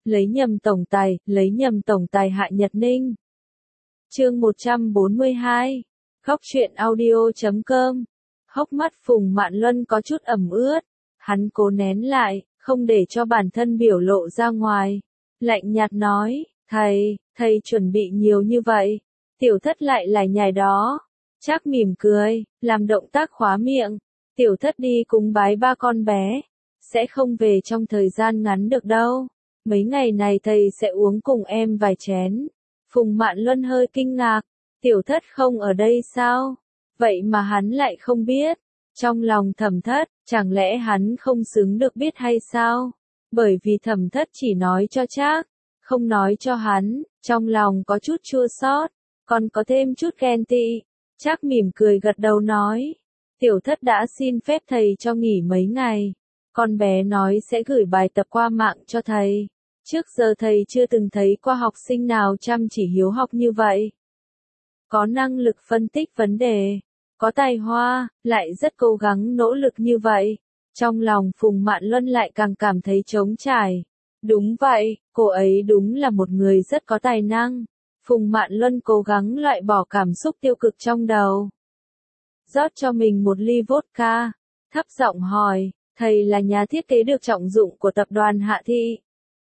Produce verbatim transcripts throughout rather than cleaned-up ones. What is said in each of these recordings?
lấy nhầm tổng tài, lấy nhầm tổng tài Hạ Nhật Ninh. Chương một trăm bốn mươi hai, Góc truyện audio chấm com. Hốc mắt Phùng Mạn Luân có chút ẩm ướt, hắn cố nén lại, không để cho bản thân biểu lộ ra ngoài. Lạnh nhạt nói, thầy, thầy chuẩn bị nhiều như vậy. Tiểu thất lại lại nhài đó. Trác mỉm cười, làm động tác khóa miệng. Tiểu thất đi cúng bái ba con bé. Sẽ không về trong thời gian ngắn được đâu. Mấy ngày này thầy sẽ uống cùng em vài chén. Phùng Mạn Luân hơi kinh ngạc. Tiểu thất không ở đây sao? Vậy mà hắn lại không biết. Trong lòng Thẩm Thất, chẳng lẽ hắn không xứng được biết hay sao? Bởi vì Thẩm Thất chỉ nói cho Trác, không nói cho hắn, trong lòng có chút chua xót, còn có thêm chút ghen tị. Trác mỉm cười gật đầu nói, Tiểu Thất đã xin phép thầy cho nghỉ mấy ngày. Con bé nói sẽ gửi bài tập qua mạng cho thầy. Trước giờ thầy chưa từng thấy qua học sinh nào chăm chỉ hiếu học như vậy. Có năng lực phân tích vấn đề, có tài hoa, lại rất cố gắng nỗ lực như vậy. Trong lòng Phùng Mạn Luân lại càng cảm thấy trống trải. Đúng vậy, cô ấy đúng là một người rất có tài năng. Phùng Mạn Luân cố gắng loại bỏ cảm xúc tiêu cực trong đầu. Rót cho mình một ly vodka, thấp giọng hỏi, thầy là nhà thiết kế được trọng dụng của tập đoàn Hạ Thị.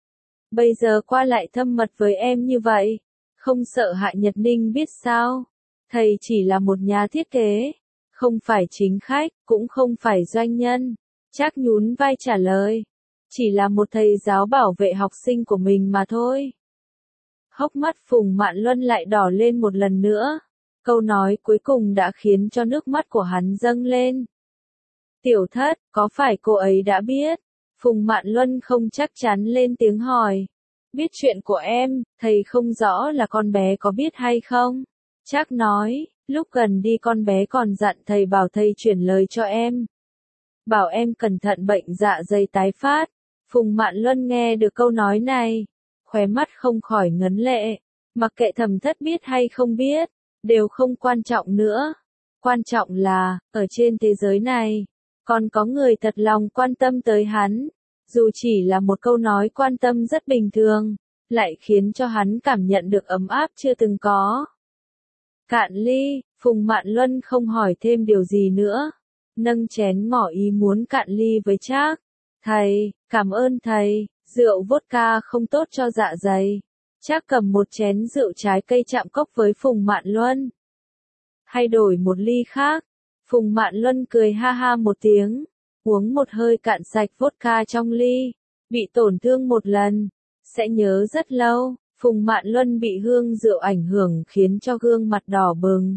Bây giờ qua lại thâm mật với em như vậy, không sợ Hạ Nhật Ninh biết sao? Thầy chỉ là một nhà thiết kế, không phải chính khách, cũng không phải doanh nhân. Trác nhún vai trả lời, chỉ là một thầy giáo bảo vệ học sinh của mình mà thôi. Hốc mắt Phùng Mạn Luân lại đỏ lên một lần nữa. Câu nói cuối cùng đã khiến cho nước mắt của hắn dâng lên. Tiểu Thất, có phải cô ấy đã biết? Phùng Mạn Luân không chắc chắn lên tiếng hỏi. Biết chuyện của em, thầy không rõ là con bé có biết hay không? Trác nói, lúc gần đi con bé còn dặn thầy bảo thầy chuyển lời cho em. Bảo em cẩn thận bệnh dạ dày tái phát. Phùng Mạn Luân nghe được câu nói này, khóe mắt không khỏi ngấn lệ. Mặc kệ Thẩm Thất biết hay không biết, đều không quan trọng nữa. Quan trọng là, ở trên thế giới này, còn có người thật lòng quan tâm tới hắn. Dù chỉ là một câu nói quan tâm rất bình thường, lại khiến cho hắn cảm nhận được ấm áp chưa từng có. Cạn ly, Phùng Mạn Luân không hỏi thêm điều gì nữa. Nâng chén ngỏ ý muốn cạn ly với Trác. Thầy, cảm ơn thầy, rượu vodka không tốt cho dạ dày. Trác cầm một chén rượu trái cây chạm cốc với Phùng Mạn Luân. Hay đổi một ly khác. Phùng Mạn Luân cười ha ha một tiếng, uống một hơi cạn sạch vodka trong ly. Bị tổn thương một lần, sẽ nhớ rất lâu. Phùng Mạn Luân bị hương rượu ảnh hưởng khiến cho gương mặt đỏ bừng.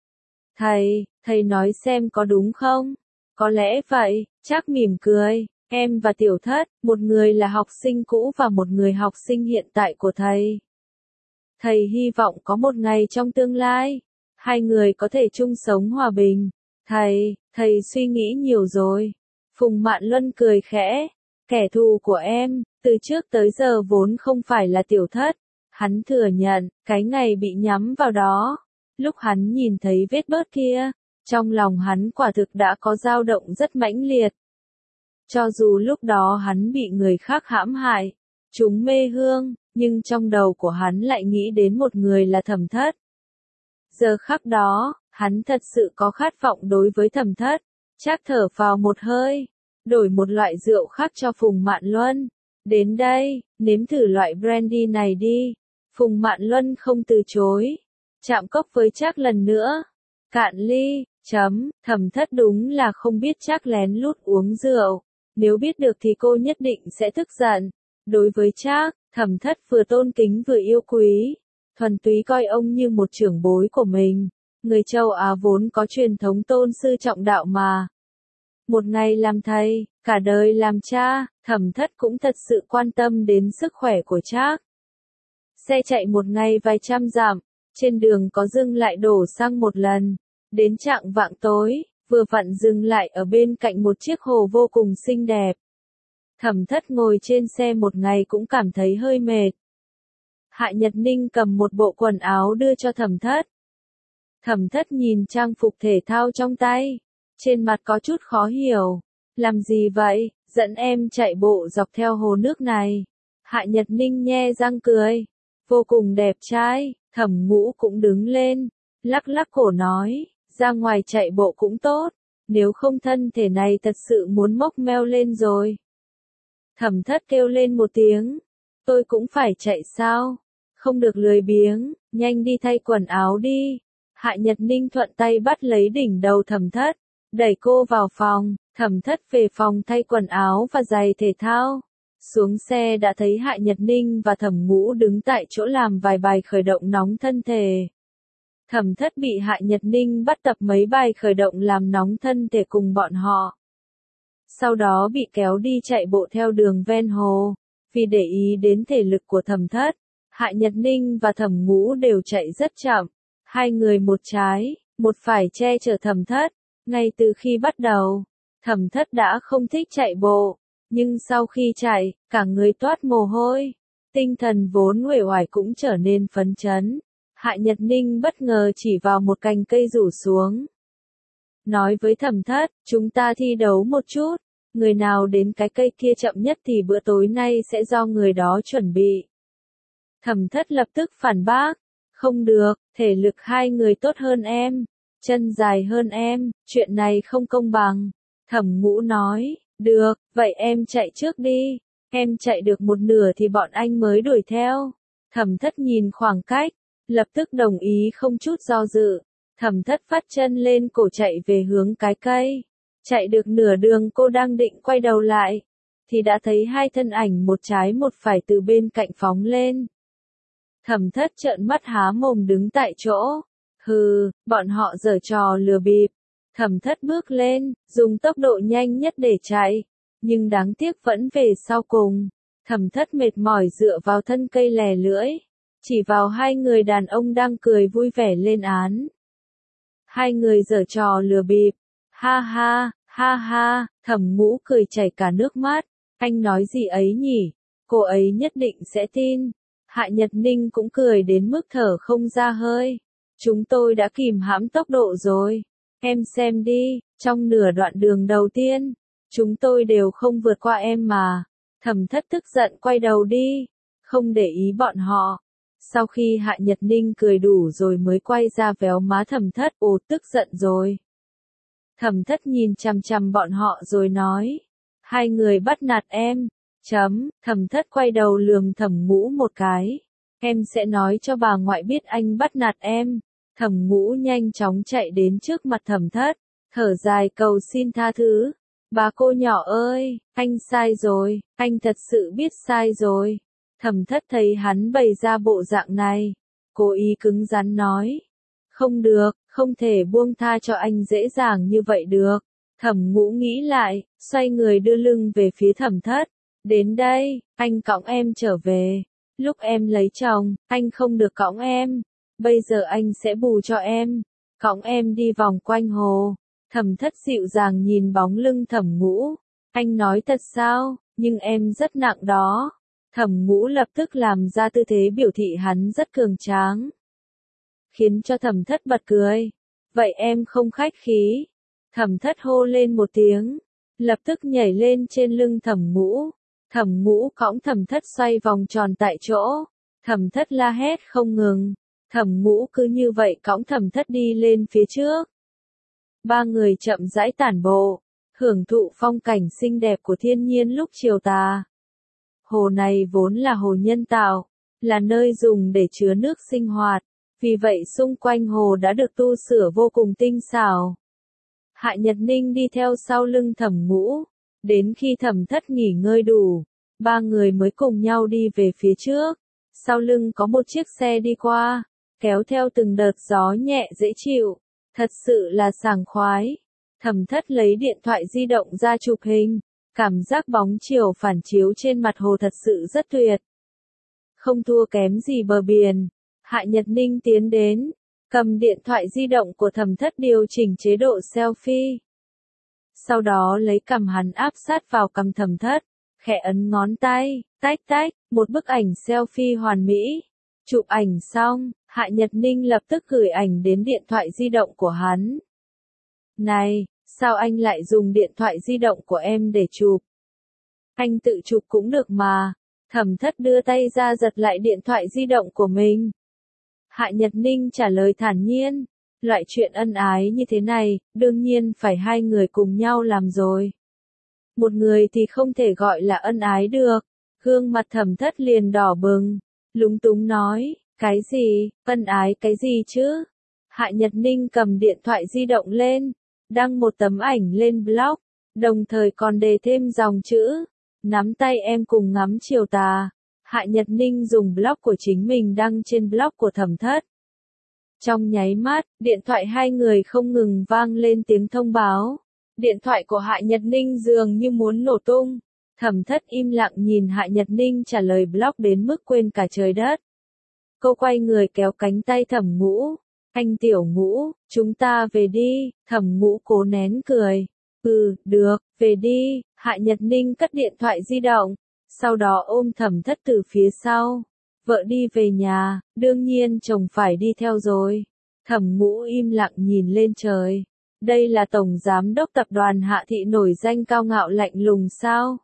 Thầy, thầy nói xem có đúng không? Có lẽ vậy, Trác mỉm cười. Em và Tiểu Thất, một người là học sinh cũ và một người học sinh hiện tại của thầy. Thầy hy vọng có một ngày trong tương lai, hai người có thể chung sống hòa bình. Thầy, thầy suy nghĩ nhiều rồi. Phùng Mạn Luân cười khẽ. Kẻ thù của em, từ trước tới giờ vốn không phải là Tiểu Thất. Hắn thừa nhận, cái ngày bị nhắm vào đó. Lúc hắn nhìn thấy vết bớt kia, trong lòng hắn quả thực đã có dao động rất mãnh liệt. Cho dù lúc đó hắn bị người khác hãm hại, chúng mê hương, nhưng trong đầu của hắn lại nghĩ đến một người là Thẩm Thất. Giờ khắc đó, hắn thật sự có khát vọng đối với Thẩm Thất. Trác thở phào một hơi, đổi một loại rượu khác cho Phùng Mạn Luân. Đến đây, nếm thử loại brandy này đi. Phùng Mạn Luân không từ chối. Chạm cốc với Trác lần nữa. Cạn ly, chấm, Thẩm Thất đúng là không biết Trác lén lút uống rượu. Nếu biết được thì cô nhất định sẽ tức giận. Đối với Trác, Thẩm Thất vừa tôn kính vừa yêu quý. Thuần túy coi ông như một trưởng bối của mình. Người châu Á vốn có truyền thống tôn sư trọng đạo mà. Một ngày làm thầy, cả đời làm cha, Thẩm Thất cũng thật sự quan tâm đến sức khỏe của Trác. Xe chạy một ngày vài trăm dặm, trên đường có dừng lại đổ xăng một lần. Đến chạng vạng tối, vừa vặn dừng lại ở bên cạnh một chiếc hồ vô cùng xinh đẹp. Thẩm Thất ngồi trên xe một ngày cũng cảm thấy hơi mệt. Hạ Nhật Ninh cầm một bộ quần áo đưa cho Thẩm Thất. Thẩm Thất nhìn trang phục thể thao trong tay, trên mặt có chút khó hiểu. Làm gì vậy, dẫn em chạy bộ dọc theo hồ nước này. Hạ Nhật Ninh nhe răng cười. Vô cùng đẹp trai, Thẩm Ngũ cũng đứng lên, lắc lắc cổ nói, ra ngoài chạy bộ cũng tốt, nếu không thân thể này thật sự muốn mốc meo lên rồi. Thẩm Thất kêu lên một tiếng, tôi cũng phải chạy sao? Không được lười biếng, nhanh đi thay quần áo đi. Hạ Nhật Ninh thuận tay bắt lấy đỉnh đầu Thẩm Thất, đẩy cô vào phòng. Thẩm Thất về phòng thay quần áo và giày thể thao. Xuống xe đã thấy Hạ Nhật Ninh và Thẩm Ngũ đứng tại chỗ làm vài bài khởi động nóng thân thể. Thẩm Thất bị Hạ Nhật Ninh bắt tập mấy bài khởi động làm nóng thân thể cùng bọn họ. Sau đó bị kéo đi chạy bộ theo đường ven hồ. Vì để ý đến thể lực của Thẩm Thất, Hạ Nhật Ninh và Thẩm Ngũ đều chạy rất chậm. Hai người một trái, một phải che chở Thẩm Thất. Ngay từ khi bắt đầu, Thẩm Thất đã không thích chạy bộ. Nhưng sau khi chạy, cả người toát mồ hôi. Tinh thần vốn uể oải cũng trở nên phấn chấn. Hạ Nhật Ninh bất ngờ chỉ vào một cành cây rủ xuống. Nói với Thẩm Thất, chúng ta thi đấu một chút. Người nào đến cái cây kia chậm nhất thì bữa tối nay sẽ do người đó chuẩn bị. Thẩm Thất lập tức phản bác. Không được, thể lực hai người tốt hơn em. Chân dài hơn em, chuyện này không công bằng. Thẩm Ngũ nói, được, vậy em chạy trước đi. Em chạy được một nửa thì bọn anh mới đuổi theo. Thẩm Thất nhìn khoảng cách, lập tức đồng ý không chút do dự. Thẩm Thất phát chân lên cổ chạy về hướng cái cây. Chạy được nửa đường cô đang định quay đầu lại, thì đã thấy hai thân ảnh một trái một phải từ bên cạnh phóng lên. Thẩm Thất trợn mắt há mồm đứng tại chỗ. Hừ, bọn họ giở trò lừa bịp. Thẩm Thất bước lên, dùng tốc độ nhanh nhất để chạy, nhưng đáng tiếc vẫn về sau cùng. Thẩm Thất mệt mỏi dựa vào thân cây lè lưỡi, chỉ vào hai người đàn ông đang cười vui vẻ lên án. Hai người giở trò lừa bịp. Ha ha, ha ha, Thẩm Ngũ cười chảy cả nước mắt. Anh nói gì ấy nhỉ? Cô ấy nhất định sẽ tin. Hạ Nhật Ninh cũng cười đến mức thở không ra hơi. Chúng tôi đã kìm hãm tốc độ rồi. Em xem đi, trong nửa đoạn đường đầu tiên, chúng tôi đều không vượt qua em mà. Thẩm Thất tức giận quay đầu đi, không để ý bọn họ. Sau khi Hạ Nhật Ninh cười đủ rồi mới quay ra véo má Thẩm Thất, ồ tức giận rồi. Thẩm Thất nhìn chằm chằm bọn họ rồi nói, hai người bắt nạt em. Chấm, Thẩm Thất quay đầu lườm Thẩm Ngũ một cái. Em sẽ nói cho bà ngoại biết anh bắt nạt em. Thẩm Ngũ nhanh chóng chạy đến trước mặt Thẩm Thất, thở dài cầu xin tha thứ. Bà cô nhỏ ơi, anh sai rồi, anh thật sự biết sai rồi. Thẩm Thất thấy hắn bày ra bộ dạng này, cố ý cứng rắn nói. Không được, không thể buông tha cho anh dễ dàng như vậy được. Thẩm Ngũ nghĩ lại, xoay người đưa lưng về phía Thẩm Thất. Đến đây, anh cõng em trở về. Lúc em lấy chồng, anh không được cõng em. Bây giờ anh sẽ bù cho em. Cõng em đi vòng quanh hồ. Thẩm Thất dịu dàng nhìn bóng lưng Thẩm Ngũ. Anh nói thật sao, nhưng em rất nặng đó. Thẩm Ngũ lập tức làm ra tư thế biểu thị hắn rất cường tráng. Khiến cho Thẩm Thất bật cười. Vậy em không khách khí. Thẩm Thất hô lên một tiếng. Lập tức nhảy lên trên lưng Thẩm Ngũ. Thẩm Ngũ cõng Thẩm Thất xoay vòng tròn tại chỗ. Thẩm Thất la hét không ngừng. Thẩm Ngũ cứ như vậy cõng Thẩm Thất đi lên phía trước. Ba người chậm rãi tản bộ, hưởng thụ phong cảnh xinh đẹp của thiên nhiên lúc chiều tà. Hồ này vốn là hồ nhân tạo, là nơi dùng để chứa nước sinh hoạt, vì vậy xung quanh hồ đã được tu sửa vô cùng tinh xảo. Hạ Nhật Ninh đi theo sau lưng Thẩm Ngũ, đến khi Thẩm Thất nghỉ ngơi đủ, ba người mới cùng nhau đi về phía trước. Sau lưng có một chiếc xe đi qua, kéo theo từng đợt gió nhẹ dễ chịu, thật sự là sảng khoái. Thẩm Thất lấy điện thoại di động ra chụp hình, cảm giác bóng chiều phản chiếu trên mặt hồ thật sự rất tuyệt. Không thua kém gì bờ biển. Hạ Nhật Ninh tiến đến, cầm điện thoại di động của Thẩm Thất điều chỉnh chế độ selfie. Sau đó lấy cằm hắn áp sát vào cằm Thẩm Thất, khẽ ấn ngón tay, tách tách, một bức ảnh selfie hoàn mỹ. Chụp ảnh xong, Hạ Nhật Ninh lập tức gửi ảnh đến điện thoại di động của hắn. Này, sao anh lại dùng điện thoại di động của em để chụp? Anh tự chụp cũng được mà. Thẩm thất đưa tay ra giật lại điện thoại di động của mình. Hạ Nhật Ninh trả lời thản nhiên. Loại chuyện ân ái như thế này, đương nhiên phải hai người cùng nhau làm rồi. Một người thì không thể gọi là ân ái được. Gương mặt thẩm thất liền đỏ bừng. Lúng túng nói, cái gì, ân ái cái gì chứ? Hạ Nhật Ninh cầm điện thoại di động lên, đăng một tấm ảnh lên blog, đồng thời còn đề thêm dòng chữ, nắm tay em cùng ngắm chiều tà. Hạ Nhật Ninh dùng blog của chính mình đăng trên blog của thẩm thất. Trong nháy mắt, điện thoại hai người không ngừng vang lên tiếng thông báo. Điện thoại của Hạ Nhật Ninh dường như muốn nổ tung. Thẩm thất im lặng nhìn Hạ Nhật Ninh trả lời blog đến mức quên cả trời đất. Cô quay người kéo cánh tay Thẩm Ngũ. Anh Tiểu Ngũ, chúng ta về đi. Thẩm Ngũ cố nén cười. Ừ, được, về đi. Hạ Nhật Ninh cất điện thoại di động. Sau đó ôm thẩm thất từ phía sau. Vợ đi về nhà, đương nhiên chồng phải đi theo rồi. Thẩm Ngũ im lặng nhìn lên trời. Đây là tổng giám đốc tập đoàn Hạ Thị nổi danh cao ngạo lạnh lùng sao?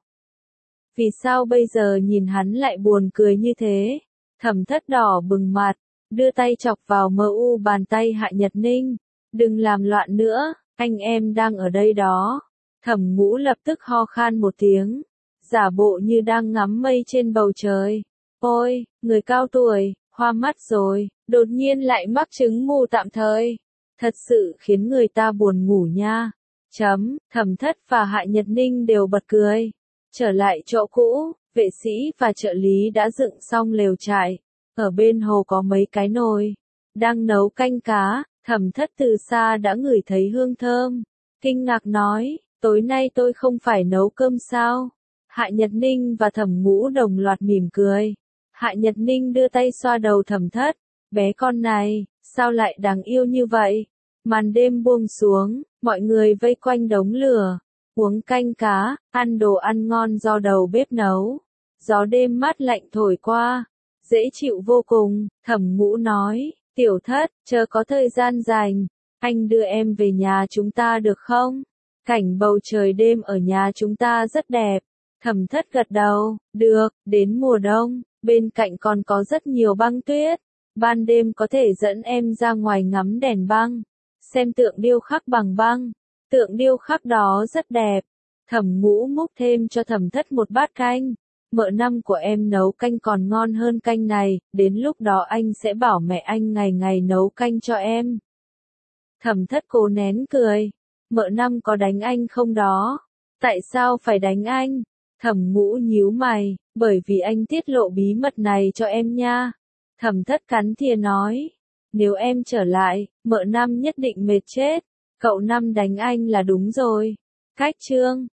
Vì sao bây giờ nhìn hắn lại buồn cười như thế? Thẩm thất đỏ bừng mặt, đưa tay chọc vào mờ u bàn tay Hạ Nhật Ninh. Đừng làm loạn nữa, anh em đang ở đây đó. Thẩm Ngũ lập tức ho khan một tiếng, giả bộ như đang ngắm mây trên bầu trời. Ôi, người cao tuổi, hoa mắt rồi, đột nhiên lại mắc chứng mù tạm thời. Thật sự khiến người ta buồn ngủ nha. Chấm, thẩm thất và Hạ Nhật Ninh đều bật cười. Trở lại chỗ cũ, vệ sĩ và trợ lý đã dựng xong lều trại. Ở bên hồ có mấy cái nồi, đang nấu canh cá. Thẩm thất từ xa đã ngửi thấy hương thơm. Kinh ngạc nói, tối nay tôi không phải nấu cơm sao? Hạ Nhật Ninh và Thẩm Ngũ đồng loạt mỉm cười. Hạ Nhật Ninh đưa tay xoa đầu thẩm thất. Bé con này, sao lại đáng yêu như vậy? Màn đêm buông xuống, mọi người vây quanh đống lửa, uống canh cá, ăn đồ ăn ngon do đầu bếp nấu. Gió đêm mát lạnh thổi qua, dễ chịu vô cùng. Thẩm Ngũ nói, Tiểu thất, chờ có thời gian rảnh, anh đưa em về nhà chúng ta được không? Cảnh bầu trời đêm ở nhà chúng ta rất đẹp. Thẩm thất gật đầu, được, đến mùa đông, bên cạnh còn có rất nhiều băng tuyết. Ban đêm có thể dẫn em ra ngoài ngắm đèn băng, xem tượng điêu khắc bằng băng. Tượng điêu khắc đó rất đẹp. Thẩm Ngũ múc thêm cho thẩm thất một bát canh. Mợ năm của em nấu canh còn ngon hơn canh này, đến lúc đó anh sẽ bảo mẹ anh ngày ngày nấu canh cho em. Thẩm thất cố nén cười. Mợ năm có đánh anh không đó? Tại sao phải đánh anh? Thẩm Ngũ nhíu mày, bởi vì anh tiết lộ bí mật này cho em nha. Thẩm thất cắn thìa nói, nếu em trở lại, mợ năm nhất định mệt chết. Cậu năm đánh anh là đúng rồi. Cách chương